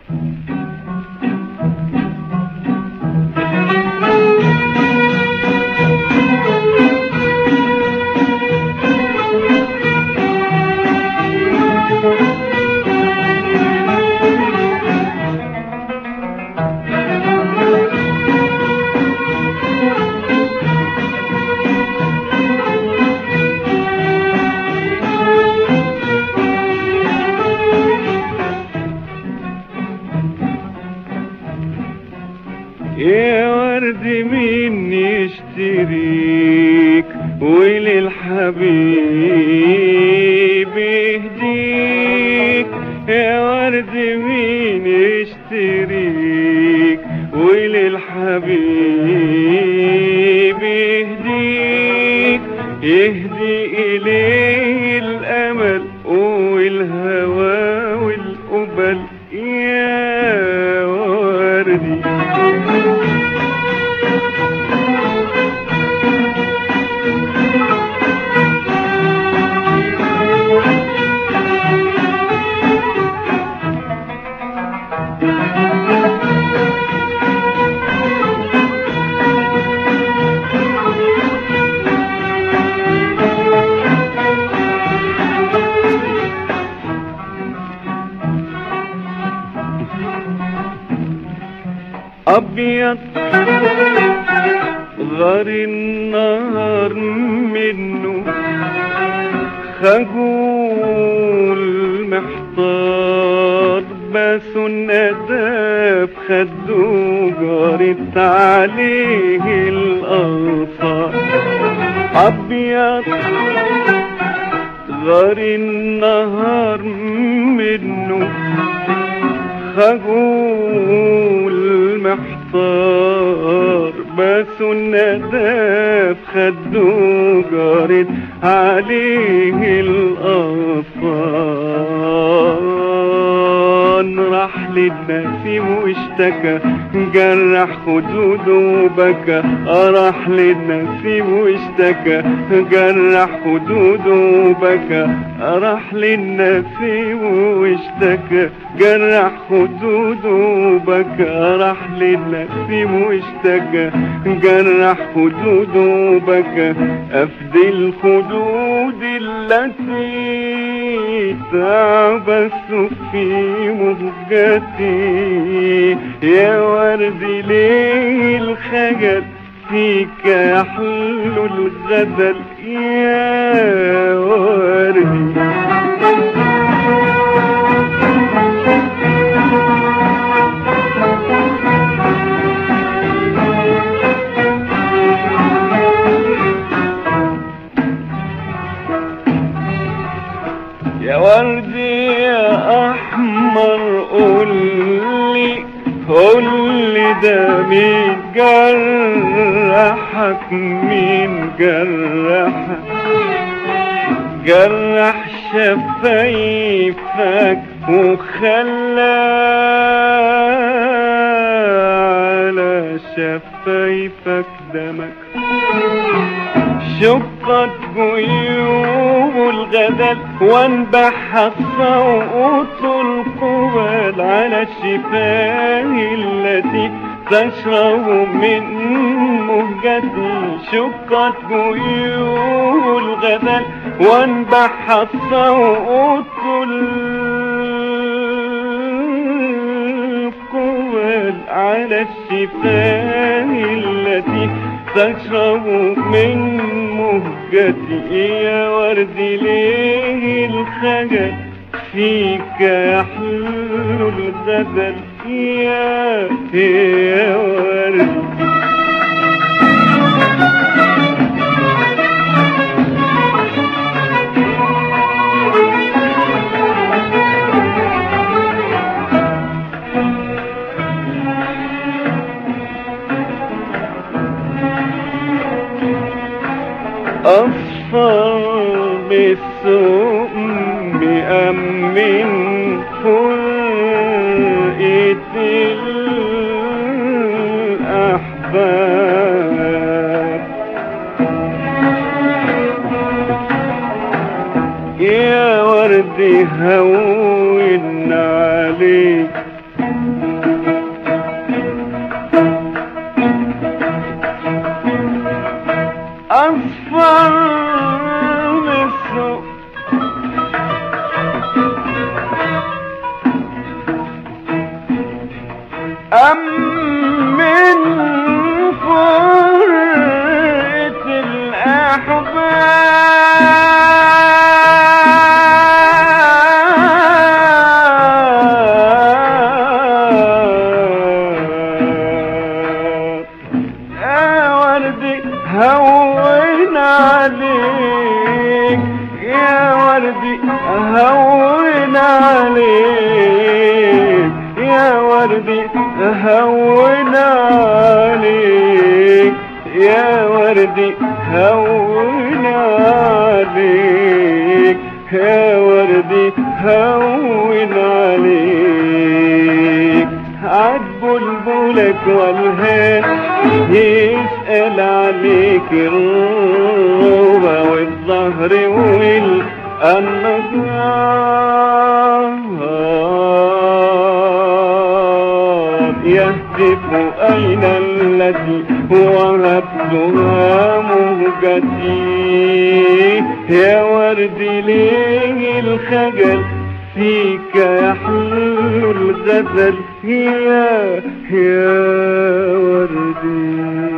يا ورد مين يشتريك وللحبيب يهديك، يا ورد مين يشتريك وللحبيب يهديك، يهدي إليه الأمل والهوى والقبل يا وردي. أبيض غار النهار منه، خجول محتار بس الندى بخده جارت عليه الأنصار. أبيض غار النهار منه، خجول محتار بس الندى بخده جارت عليه الأغصان. راح للنسيم واشتكى جرح خدوده وبكى، راح للنسيم واشتكى جرح خدوده وبكى، راح للنسيم واشتكى جرح خدوده وبكى، راح للنسيم واشتكى جرح خدوده وبكى. أفدي الخدود التي تعبث في مهجتي، يا وردي ليه الخجل فيك يحلو الغزل يا وردي. يا وردي يا أحمر قولي ده مين جرحك، مين جرحك، جرح شفايفك وخلى على شفايفك دمك، شقت جيوب الغزل وانبح الصوت القبل على الشفاه التي تشرب من مهجتي. شقت جيوب الغزل وانبح الصوت القبل على الشفاه التي تشرب من مهجتي، يا وردي ليه الخجل فيك يحلو الغزل يا وردي. أصفر بالسوق مأمن فرقة الأحباب، يا وردي هون عليك أم من فرقة الأحباب يا وردي هون عليك يا وردي هون عليك يا وردي هون عليك يا وردي هون عليك يا وردي هون عليك عاد بلبلك والهان يسأل عليك الروبة والظهر والأنهار يهتف أين التي وهبتها مهجتي يا وردي ليه الخجل فيك يحلو الغزل يا وردي